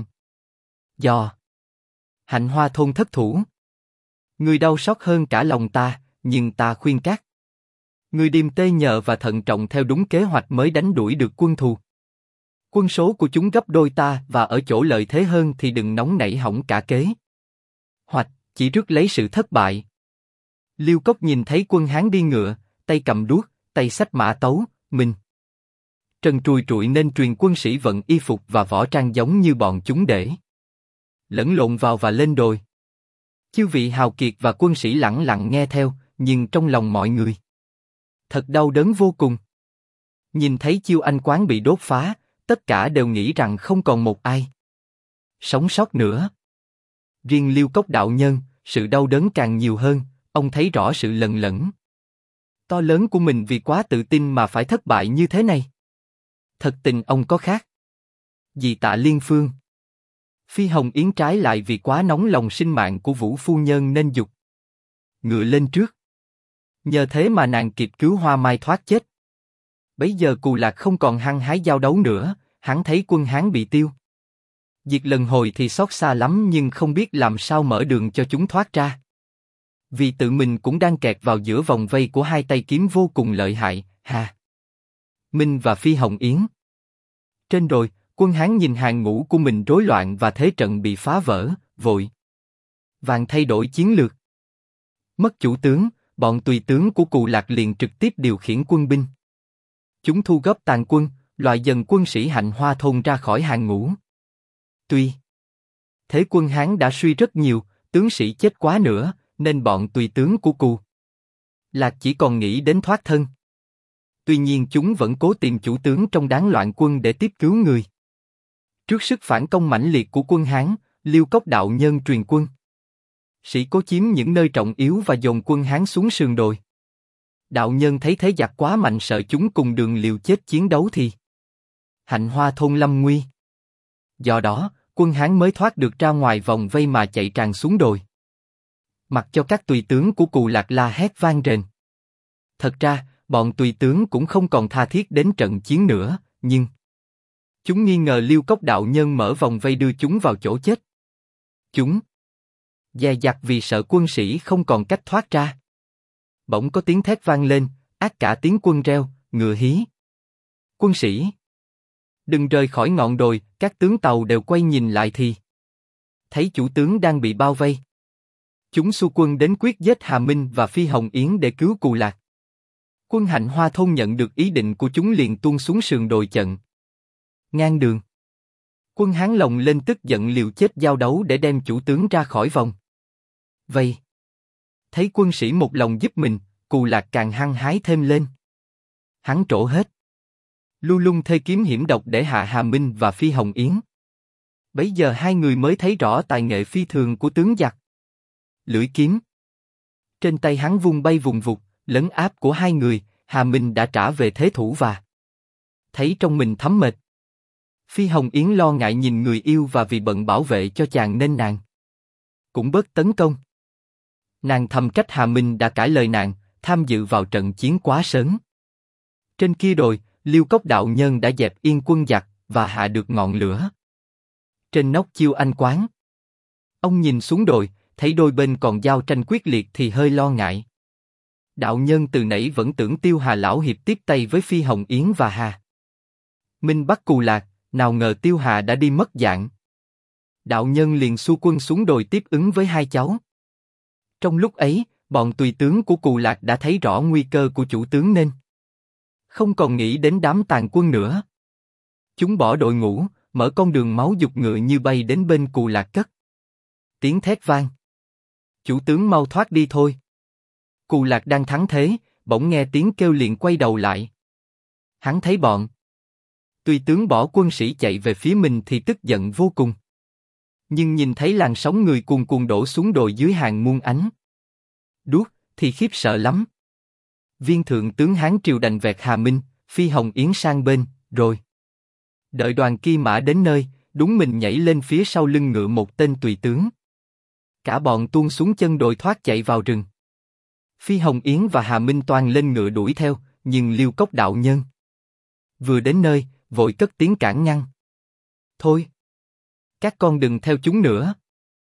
dò Hạnh Hoa thôn thất thủ. Người đau xót hơn cả lòng ta, nhưng ta khuyên các người điềm tê nhờ và thận trọng theo đúng kế hoạch mới đánh đuổi được quân thù. Quân số của chúng gấp đôi ta và ở chỗ lợi thế hơn thì đừng nóng nảy hỏng cả kế hoạch, chỉ rước lấy sự thất bại. Liêu Cốc nhìn thấy quân Hán đi ngựa, tay cầm đuốc, tay xách mã tấu, mình trần trùi trụi nên truyền quân sĩ vận y phục và võ trang giống như bọn chúng để lẫn lộn vào và lên đồi. Chư vị hào kiệt và quân sĩ lẳng lặng nghe theo, nhưng trong lòng mọi người thật đau đớn vô cùng. Nhìn thấy Chiêu Anh quán bị đốt phá, tất cả đều nghĩ rằng không còn một ai sống sót nữa. Riêng Liêu Cốc đạo nhân, sự đau đớn càng nhiều hơn, ông thấy rõ sự lầm lẫn to lớn của mình vì quá tự tin mà phải thất bại như thế này. Thật tình ông có khác gì Tạ Liên Phương. Phi Hồng Yến trái lại vì quá nóng lòng sinh mạng của Vũ phu nhân nên giục ngựa lên trước. Nhờ thế mà nàng kịp cứu Hoa Mai thoát chết. Bấy giờ Cù Lạc không còn hăng hái giao đấu nữa, hắn thấy quân Hán bị tiêu diệt lần hồi thì xót xa lắm nhưng không biết làm sao mở đường cho chúng thoát ra. Vì tự mình cũng đang kẹt vào giữa vòng vây của hai tay kiếm vô cùng lợi hại, Hà Minh và Phi Hồng Yến. Trên đồi, quân Hán nhìn hàng ngũ của mình rối loạn và thế trận bị phá vỡ, vội vàng thay đổi chiến lược. Mất chủ tướng, bọn tùy tướng của Cù Lạc liền trực tiếp điều khiển quân binh. Chúng thu góp tàn quân, loại dần quân sĩ Hạnh Hoa thôn ra khỏi hàng ngũ. Tuy thế quân Hán đã suy rất nhiều, tướng sĩ chết quá nữa, nên bọn tùy tướng của Cù Lạc chỉ còn nghĩ đến thoát thân. Tuy nhiên chúng vẫn cố tìm chủ tướng trong đám loạn quân để tiếp cứu người. Trước sức phản công mãnh liệt của quân Hán, Liêu Cốc đạo nhân truyền quân. Sĩ Cố chiếm những nơi trọng yếu và dồn quân Hán xuống sườn đồi. Đạo nhân thấy thế giặc quá mạnh, sợ chúng cùng đường liều chết chiến đấu thì Hạnh Hoa thôn lâm nguy. Do đó, quân Hán mới thoát được ra ngoài vòng vây mà chạy tràn xuống đồi. Mặc cho các tùy tướng của Cù Lạc la hét vang rền. Thật ra, bọn tùy tướng cũng không còn tha thiết đến trận chiến nữa, nhưng chúng nghi ngờ Liêu Cốc đạo nhân mở vòng vây đưa chúng vào chỗ chết. Chúng dè dặt vì sợ quân sĩ không còn cách thoát ra. Bỗng có tiếng thét vang lên, ác cả tiếng quân reo, ngựa hí. Quân sĩ, đừng rời khỏi ngọn đồi. Các tướng tàu đều quay nhìn lại thì thấy chủ tướng đang bị bao vây. Chúng xu quân đến quyết giết Hà Minh và Phi Hồng Yến để cứu Cù Lạc. Quân Hạnh Hoa thôn nhận được ý định của chúng liền tuôn xuống sườn đồi chặn ngang đường. Quân Hán lồng lên tức giận liều chết giao đấu để đem chủ tướng ra khỏi vòng vây. Thấy quân sĩ một lòng giúp mình, Cù Lạc càng hăng hái thêm lên. Hắn trổ hết Lưu Lung thê kiếm hiểm độc để hạ Hà Minh và Phi Hồng Yến. Bấy giờ hai người mới thấy rõ tài nghệ phi thường của tướng giặc. Lưỡi kiếm trên tay hắn vung bay vùng vụt, lấn áp của hai người. Hà Minh đã trả về thế thủ và thấy trong mình thấm mệt. Phi Hồng Yến lo ngại nhìn người yêu và vì bận bảo vệ cho chàng nên nàng cũng bớt tấn công. Nàng thầm trách Hà Minh đã cãi lời nàng, tham dự vào trận chiến quá sớm. Trên kia đồi, Liêu Cốc đạo nhân đã dẹp yên quân giặc và hạ được ngọn lửa. Trên nóc Chiêu Anh quán, ông nhìn xuống đồi, thấy đôi bên còn giao tranh quyết liệt thì hơi lo ngại. Đạo nhân từ nãy vẫn tưởng Tiêu Hà lão hiệp tiếp tay với Phi Hồng Yến và Hà Minh bắt Cù Lạc, nào ngờ Tiêu Hà đã đi mất dạng. Đạo nhân liền xu quân xuống đồi tiếp ứng với hai cháu. Trong lúc ấy, bọn tùy tướng của Cù Lạc đã thấy rõ nguy cơ của chủ tướng nên không còn nghĩ đến đám tàn quân nữa. Chúng bỏ đội ngũ, mở con đường máu dục ngựa như bay đến bên Cù Lạc cất tiếng thét vang. Chủ tướng mau thoát đi thôi. Cù Lạc đang thắng thế, bỗng nghe tiếng kêu liền quay đầu lại. Hắn thấy bọn tùy tướng bỏ quân sĩ chạy về phía mình thì tức giận vô cùng. Nhưng nhìn thấy làn sóng người cuồn cuộn đổ xuống đồi dưới hàng muôn ánh đuốc thì khiếp sợ lắm. Viên thượng tướng Hán triều đành vẹt Hà Minh, Phi Hồng Yến sang bên, rồi đợi đoàn kia mã đến nơi, đúng mình nhảy lên phía sau lưng ngựa một tên tùy tướng. Cả bọn tuôn xuống chân đồi thoát chạy vào rừng. Phi Hồng Yến và Hà Minh toan lên ngựa đuổi theo, nhưng Liêu Cốc đạo nhân vừa đến nơi, vội cất tiếng cản ngăn. Thôi, các con đừng theo chúng nữa.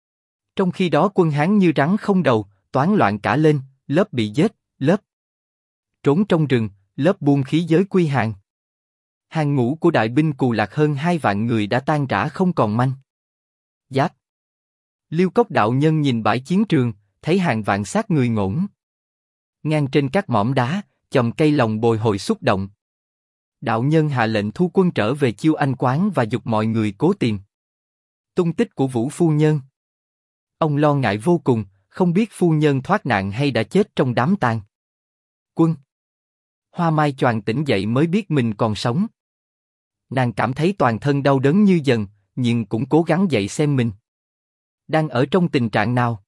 Trong khi đó quân Hán như rắn không đầu, toán loạn cả lên, lớp bị giết, lớp trốn trong rừng, lớp buông khí giới quy hàng. Hàng ngũ của đại binh Cù Lạc hơn 2 vạn người đã tan rã không còn manh giáp. Liêu Cốc đạo nhân nhìn bãi chiến trường, thấy hàng vạn xác người ngổn ngang trên các mỏm đá, chòm cây lòng bồi hồi xúc động. Đạo nhân hạ lệnh thu quân trở về Chiêu Anh quán và giục mọi người cố tìm tung tích của Vũ phu nhân. Ông lo ngại vô cùng, không biết phu nhân thoát nạn hay đã chết trong đám tàn quân. Hoa Mai choàng tỉnh dậy mới biết mình còn sống. Nàng cảm thấy toàn thân đau đớn như dần, nhưng cũng cố gắng dậy xem mình đang ở trong tình trạng nào.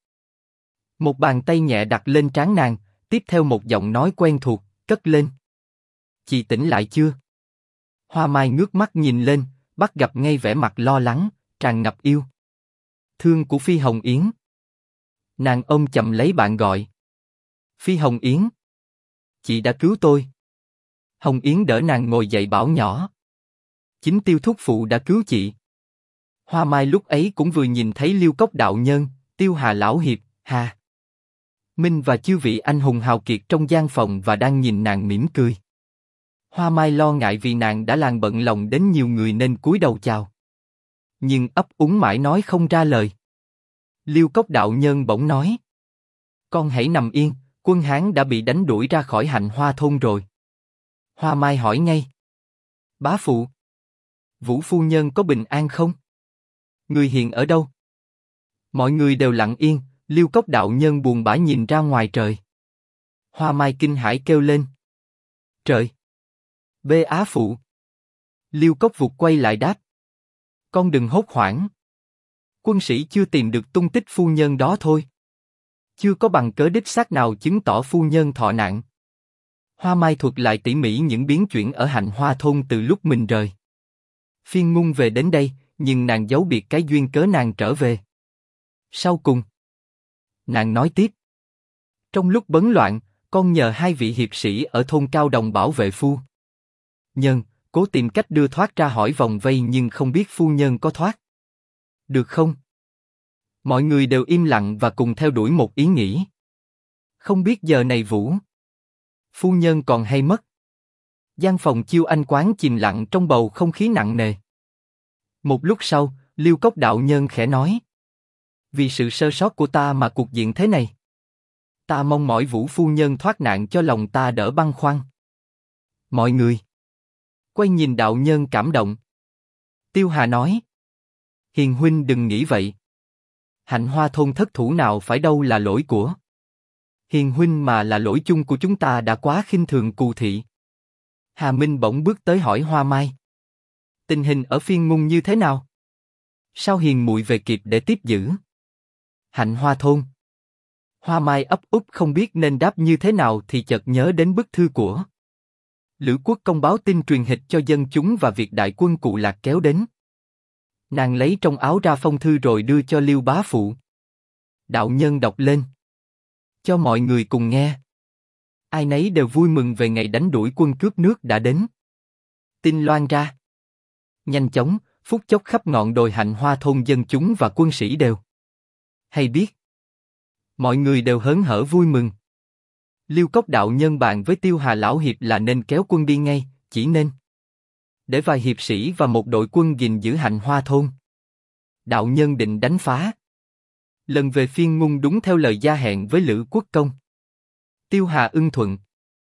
Một bàn tay nhẹ đặt lên trán nàng, tiếp theo một giọng nói quen thuộc, cất lên. Chị tỉnh lại chưa? Hoa Mai ngước mắt nhìn lên, bắt gặp ngay vẻ mặt lo lắng, tràn ngập yêu thương của Phi Hồng Yến. Nàng ôm chầm lấy bạn gọi. Phi Hồng Yến, chị đã cứu tôi. Hồng Yến đỡ nàng ngồi dậy bảo nhỏ. Chính Tiêu thúc phụ đã cứu chị. Hoa Mai lúc ấy cũng vừa nhìn thấy Liêu Cốc đạo nhân, Tiêu Hà lão hiệp, Hà Minh và chư vị anh hùng hào kiệt trong gian phòng và đang nhìn nàng mỉm cười. Hoa Mai lo ngại vì nàng đã làm bận lòng đến nhiều người nên cúi đầu chào. Nhưng ấp úng mãi nói không ra lời. Liêu Cốc đạo nhân bỗng nói. Con hãy nằm yên, quân Hán đã bị đánh đuổi ra khỏi Hạnh Hoa thôn rồi. Hoa Mai hỏi ngay. Bá phụ, Vũ phu nhân có bình an không? Người hiền ở đâu? Mọi người đều lặng yên, Liêu Cốc đạo nhân buồn bã nhìn ra ngoài trời. Hoa Mai kinh hãi kêu lên. Trời! Bê Á phụ! Liêu Cốc vụt quay lại đáp. Con đừng hốt hoảng. Quân sĩ chưa tìm được tung tích phu nhân đó thôi. Chưa có bằng cớ đích xác nào chứng tỏ phu nhân thọ nạn. Hoa Mai thuật lại tỉ mỉ những biến chuyển ở Hạnh Hoa thôn từ lúc mình rời Phiên Ngung về đến đây, nhưng nàng giấu biệt cái duyên cớ nàng trở về. Sau cùng, nàng nói tiếp. Trong lúc bấn loạn, con nhờ 2 vị hiệp sĩ ở thôn Cao Đồng bảo vệ phu nhân, cố tìm cách đưa thoát ra khỏi vòng vây nhưng không biết phu nhân có thoát được không? Mọi người đều im lặng và cùng theo đuổi một ý nghĩ. Không biết giờ này phu nhân còn hay mất. Gian phòng chiêu anh quán chìm lặng trong bầu không khí nặng nề. Một lúc sau, Liêu Cốc đạo nhân khẽ nói: vì sự sơ sót của ta mà cuộc diện thế này. Ta mong mỏi Vũ phu nhân thoát nạn cho lòng ta đỡ băn khoăn. Mọi người quay nhìn đạo nhân cảm động. Tiêu Hà nói: Hiền huynh đừng nghĩ vậy. Hạnh Hoa thôn thất thủ nào phải đâu là lỗi của Hiền huynh mà là lỗi chung của chúng ta đã quá khinh thường Cù thị. Hà Minh bỗng bước tới hỏi Hoa Mai: tình hình ở Phiên Ngung như thế nào? Sao Hiền muội về kịp để tiếp giữ Hạnh Hoa thôn? Hoa Mai ấp úng không biết nên đáp như thế nào thì chợt nhớ đến bức thư của Lữ Quốc Công báo tin truyền hịch cho dân chúng và việc đại quân Cụ Lạc kéo đến. Nàng lấy trong áo ra phong thư rồi đưa cho Liêu bá phụ. Đạo nhân đọc lên cho mọi người cùng nghe. Ai nấy đều vui mừng về ngày đánh đuổi quân cướp nước đã đến. Tin loan ra nhanh chóng, phút chốc khắp ngọn đồi Hạnh Hoa thôn dân chúng và quân sĩ đều hay biết. Mọi người đều hớn hở vui mừng. Liêu Cốc đạo nhân bàn với Tiêu Hà lão hiệp là nên kéo quân đi ngay, chỉ nên để vài hiệp sĩ và một đội quân gìn giữ Hạnh Hoa thôn. Đạo nhân định đánh phá. Lần về Phiên Ngung đúng theo lời gia hẹn với Lữ Quốc Công. Tiêu Hà ưng thuận,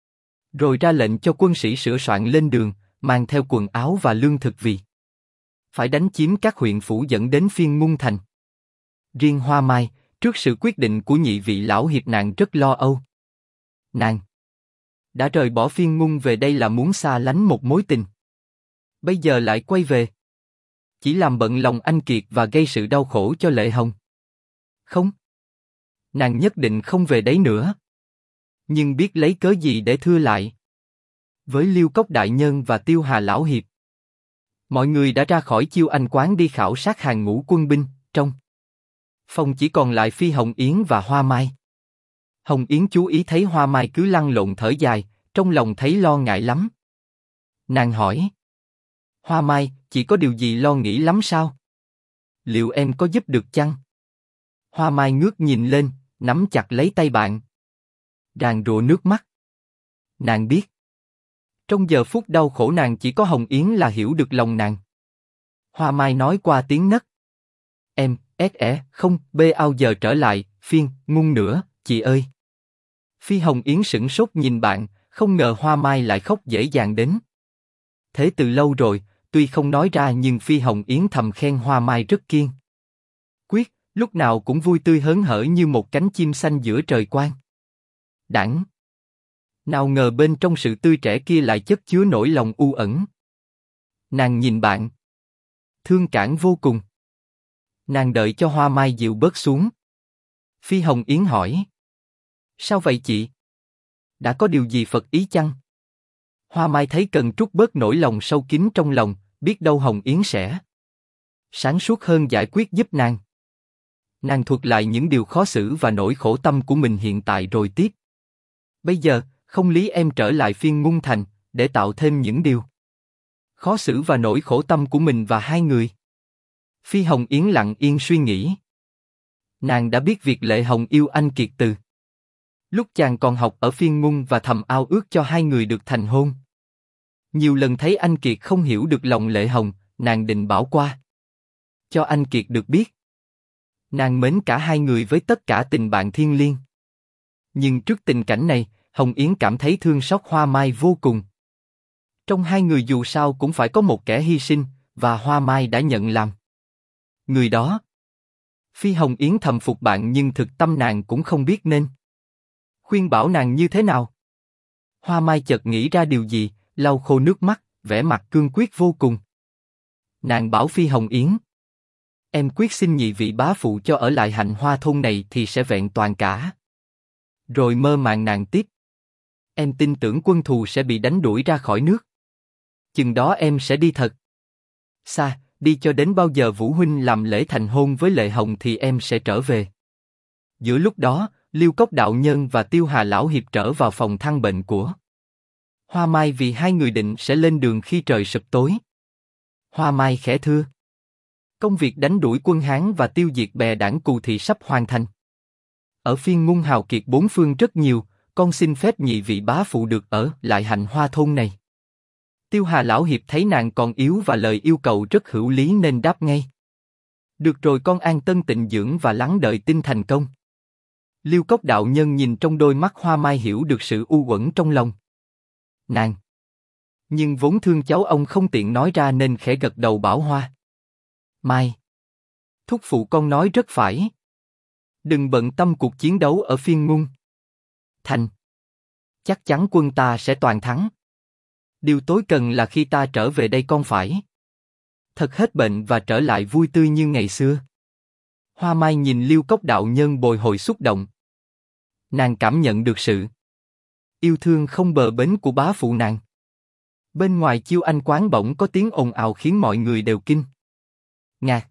rồi ra lệnh cho quân sĩ sửa soạn lên đường, mang theo quần áo và lương thực vì phải đánh chiếm các huyện phủ dẫn đến Phiên Ngung thành. Riêng Hoa Mai, trước sự quyết định của nhị vị lão hiệp nàng rất lo âu. Nàng đã rời bỏ Phiên Ngung về đây là muốn xa lánh một mối tình. Bây giờ lại quay về, chỉ làm bận lòng anh Kiệt và gây sự đau khổ cho Lệ Hồng. Không, nàng nhất định không về đấy nữa. Nhưng biết lấy cớ gì để thưa lại với Liêu Cốc đại nhân và Tiêu Hà lão hiệp. Mọi người đã ra khỏi chiêu anh quán đi khảo sát hàng ngũ quân binh. Trong phòng chỉ còn lại Phi Hồng Yến và Hoa Mai. Hồng Yến chú ý thấy Hoa Mai cứ lăn lộn thở dài, trong lòng thấy lo ngại lắm. Nàng hỏi: Hoa Mai, chị có điều gì lo nghĩ lắm sao? Liệu em có giúp được chăng? Hoa Mai ngước nhìn lên, nắm chặt lấy tay bạn, ràn rụa nước mắt. Nàng biết, trong giờ phút đau khổ nàng chỉ có Hồng Yến là hiểu được lòng nàng. Hoa Mai nói qua tiếng nấc: Em, không, ao giờ trở lại, Phiên Ngung nữa, chị ơi. Phi Hồng Yến sửng sốt nhìn bạn, không ngờ Hoa Mai lại khóc dễ dàng đến thế từ lâu rồi, tuy không nói ra nhưng Phi Hồng Yến thầm khen Hoa Mai rất kiên quyết, lúc nào cũng vui tươi hớn hở như một cánh chim xanh giữa trời quang đãng. Nào ngờ bên trong sự tươi trẻ kia lại chất chứa nỗi lòng u ẩn. Nàng nhìn bạn, thương cảm vô cùng. Nàng đợi cho Hoa Mai dịu bớt xuống. Phi Hồng Yến hỏi: Sao vậy chị? Đã có điều gì Phật ý chăng? Hoa Mai thấy cần trút bớt nỗi lòng sâu kín trong lòng, biết đâu Hồng Yến sẽ sáng suốt hơn giải quyết giúp nàng. Nàng thuật lại những điều khó xử và nỗi khổ tâm của mình hiện tại rồi tiếp: Bây giờ, không lý em trở lại Phiên Ngung thành, để tạo thêm những điều khó xử và nỗi khổ tâm của mình và hai người. Phi Hồng Yến lặng yên suy nghĩ. Nàng đã biết việc Lệ Hồng yêu anh Kiệt từ lúc chàng còn học ở Phiên Ngung và thầm ao ước cho hai người được thành hôn. Nhiều lần thấy anh Kiệt không hiểu được lòng Lệ Hồng, nàng định bảo qua cho anh Kiệt được biết nàng mến cả hai người với tất cả tình bạn thiêng liêng. Nhưng trước tình cảnh này, Hồng Yến cảm thấy thương xót Hoa Mai vô cùng. Trong hai người dù sao cũng phải có một kẻ hy sinh, và Hoa Mai đã nhận làm người đó. Phi Hồng Yến thầm phục bạn nhưng thực tâm nàng cũng không biết nên khuyên bảo nàng như thế nào. Hoa Mai chợt nghĩ ra điều gì, lau khô nước mắt, vẻ mặt cương quyết vô cùng. Nàng bảo Phi Hồng Yến: Em quyết xin nhị vị bá phụ cho ở lại Hạnh Hoa thôn này thì sẽ vẹn toàn cả. Rồi mơ màng nàng tiếp. Em tin tưởng quân thù sẽ bị đánh đuổi ra khỏi nước. Chừng đó em sẽ đi thật xa, đi cho đến bao giờ Vũ huynh làm lễ thành hôn với Lệ Hồng thì em sẽ trở về. Giữa lúc đó, Liêu Cốc đạo nhân và Tiêu Hà lão hiệp trở vào phòng thăng bệnh của Hoa Mai vì hai người định sẽ lên đường khi trời sụp tối. Hoa Mai khẽ thưa. Công việc đánh đuổi quân Hán và tiêu diệt bè đảng Cù thì sắp hoàn thành. Ở phiên Ngung hào kiệt bốn phương rất nhiều, con xin phép nhị vị bá phụ được ở lại Hạnh Hoa thôn này. Tiêu Hà lão hiệp thấy nàng còn yếu và lời yêu cầu rất hữu lý nên đáp ngay. Được rồi, con an tâm tịnh dưỡng và lắng đợi tin thành công. Liêu Cốc đạo nhân nhìn trong đôi mắt Hoa Mai hiểu được sự u uẩn trong lòng nàng, nhưng vốn thương cháu ông không tiện nói ra nên khẽ gật đầu bảo Hoa Mai, thúc phụ con nói rất phải. Đừng bận tâm cuộc chiến đấu ở phiên Ngung thành. Chắc chắn quân ta sẽ toàn thắng. Điều tối cần là khi ta trở về đây con phải thật hết bệnh và trở lại vui tươi như ngày xưa. Hoa Mai nhìn Liêu Cốc đạo nhân bồi hồi xúc động. Nàng cảm nhận được sự yêu thương không bờ bến của bá phụ nàng. Bên ngoài chiêu anh quán bỗng có tiếng ồn ào khiến mọi người đều kinh ngạc.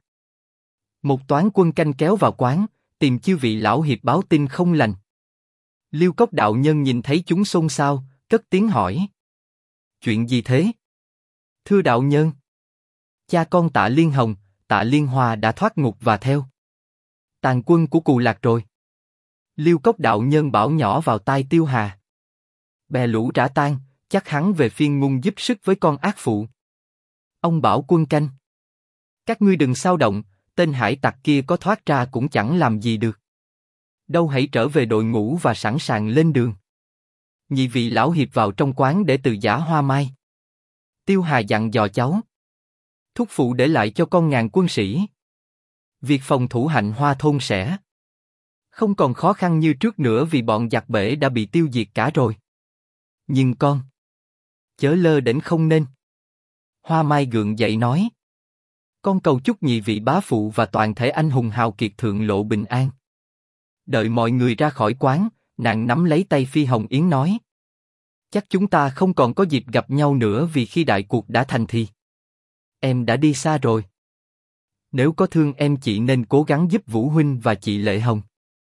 Một toán quân canh kéo vào quán, tìm chư vị lão hiệp báo tin không lành. Liêu Cốc đạo nhân nhìn thấy chúng xôn xao, cất tiếng hỏi. Chuyện gì thế? Thưa đạo nhân, cha con Tạ Liên Hồng, Tạ Liên Hoa đã thoát ngục và theo tàn quân của Cù Lạc rồi. Liêu Cốc đạo nhân bảo nhỏ vào tai Tiêu Hà. Bè lũ rã tan, chắc hắn về phiên Ngung giúp sức với con ác phụ. Ông bảo quân canh. Các ngươi đừng xao động, tên hải tặc kia có thoát ra cũng chẳng làm gì được. Đâu hãy trở về đội ngũ và sẵn sàng lên đường. Nhị vị lão hiệp vào trong quán để từ giã Hoa Mai. Tiêu Hà dặn dò cháu. Thúc phụ để lại cho con ngàn quân sĩ. Việc phòng thủ Hạnh Hoa thôn sẽ không còn khó khăn như trước nữa vì bọn giặc bể đã bị tiêu diệt cả rồi. Nhưng con chớ lơ đễnh không nên. Hoa Mai gượng dậy nói. Con cầu chúc nhị vị bá phụ và toàn thể anh hùng hào kiệt thượng lộ bình an. Đợi mọi người ra khỏi quán, nàng nắm lấy tay Phi Hồng Yến nói. Chắc chúng ta không còn có dịp gặp nhau nữa vì khi đại cuộc đã thành thì em đã đi xa rồi. Nếu có thương em chị nên cố gắng giúp Vũ huynh và chị Lệ Hồng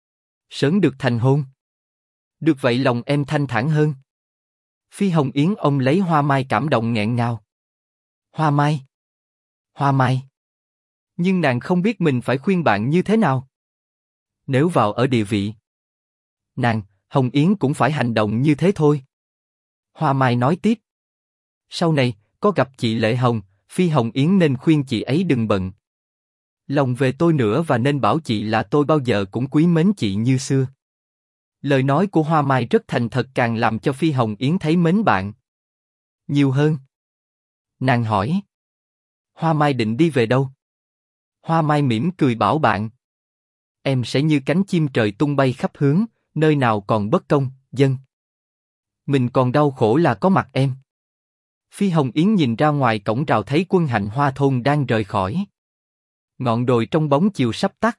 sớm được thành hôn. Được vậy lòng em thanh thản hơn. Phi Hồng Yến ôm lấy Hoa Mai cảm động nghẹn ngào. Hoa Mai, Hoa Mai. Nhưng nàng không biết mình phải khuyên bạn như thế nào. Nếu vào ở địa vị nàng, Hồng Yến cũng phải hành động như thế thôi. Hoa Mai nói tiếp. Sau này, có gặp chị Lệ Hồng, Phi Hồng Yến nên khuyên chị ấy đừng bận lòng về tôi nữa và nên bảo chị là tôi bao giờ cũng quý mến chị như xưa. Lời nói của Hoa Mai rất thành thật càng làm cho Phi Hồng Yến thấy mến bạn nhiều hơn. Nàng hỏi. Hoa Mai định đi về đâu? Hoa Mai mỉm cười bảo bạn. Em sẽ như cánh chim trời tung bay khắp hướng, nơi nào còn bất công, dân mình còn đau khổ là có mặt em. Phi Hồng Yến nhìn ra ngoài cổng rào thấy quân Hạnh Hoa thôn đang rời khỏi ngọn đồi trong bóng chiều sắp tắt.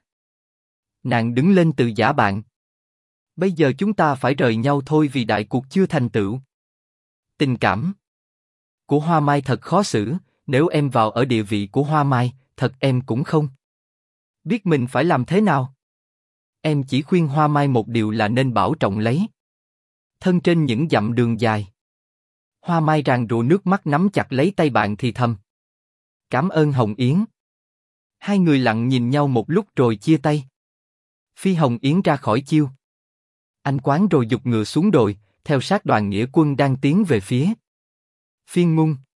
Nàng đứng lên từ giã bạn. Bây giờ chúng ta phải rời nhau thôi vì đại cuộc chưa thành tựu. Tình cảm của Hoa Mai thật khó xử, nếu em vào ở địa vị của Hoa Mai, thật em cũng không biết mình phải làm thế nào. Em chỉ khuyên Hoa Mai một điều là nên bảo trọng lấy thân trên những dặm đường dài. Hoa Mai ràn rụa nước mắt nắm chặt lấy tay bạn thì thầm. Cảm ơn Hồng Yến. Hai người lặng nhìn nhau một lúc rồi chia tay. Phi Hồng Yến ra khỏi chiêu anh quán rồi giục ngựa xuống đồi, theo sát đoàn nghĩa quân đang tiến về phía phiên Ngung.